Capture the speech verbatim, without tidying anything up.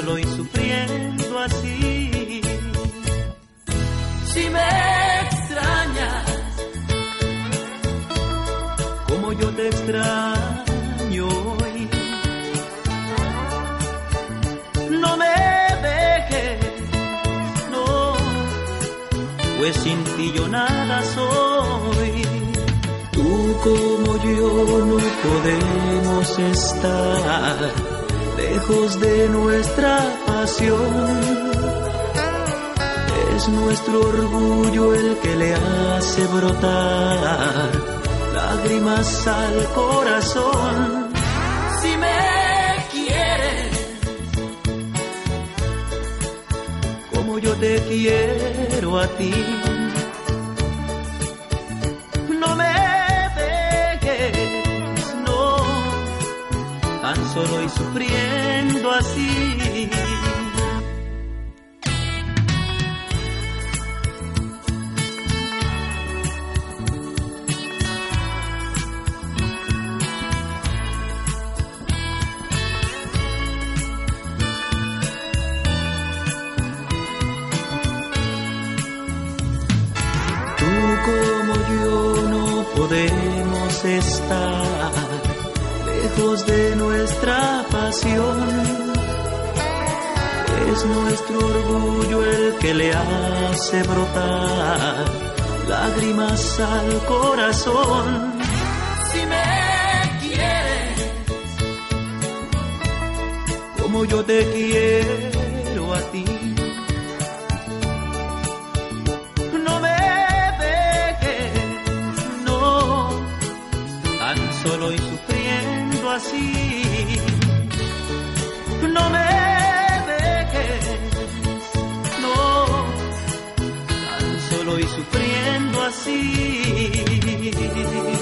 solo y sufriendo así. Si me extrañas, como yo te extraño hoy, no me dejes, no, pues sin ti yo nada soy. Tú como yo no podemos estar lejos de nuestra pasión. Es nuestro orgullo el que le hace brotar lágrimas al corazón. si me quieres, Como yo te quiero a ti, no me dejes, no, tan solo y sufriendo así. Como yo no podemos estar lejos de nuestra pasión. Es nuestro orgullo el que le hace brotar lágrimas al corazón. si me quieres, Como yo te quiero a ti, solo y sufriendo así. No me dejes, no, tan solo y sufriendo así.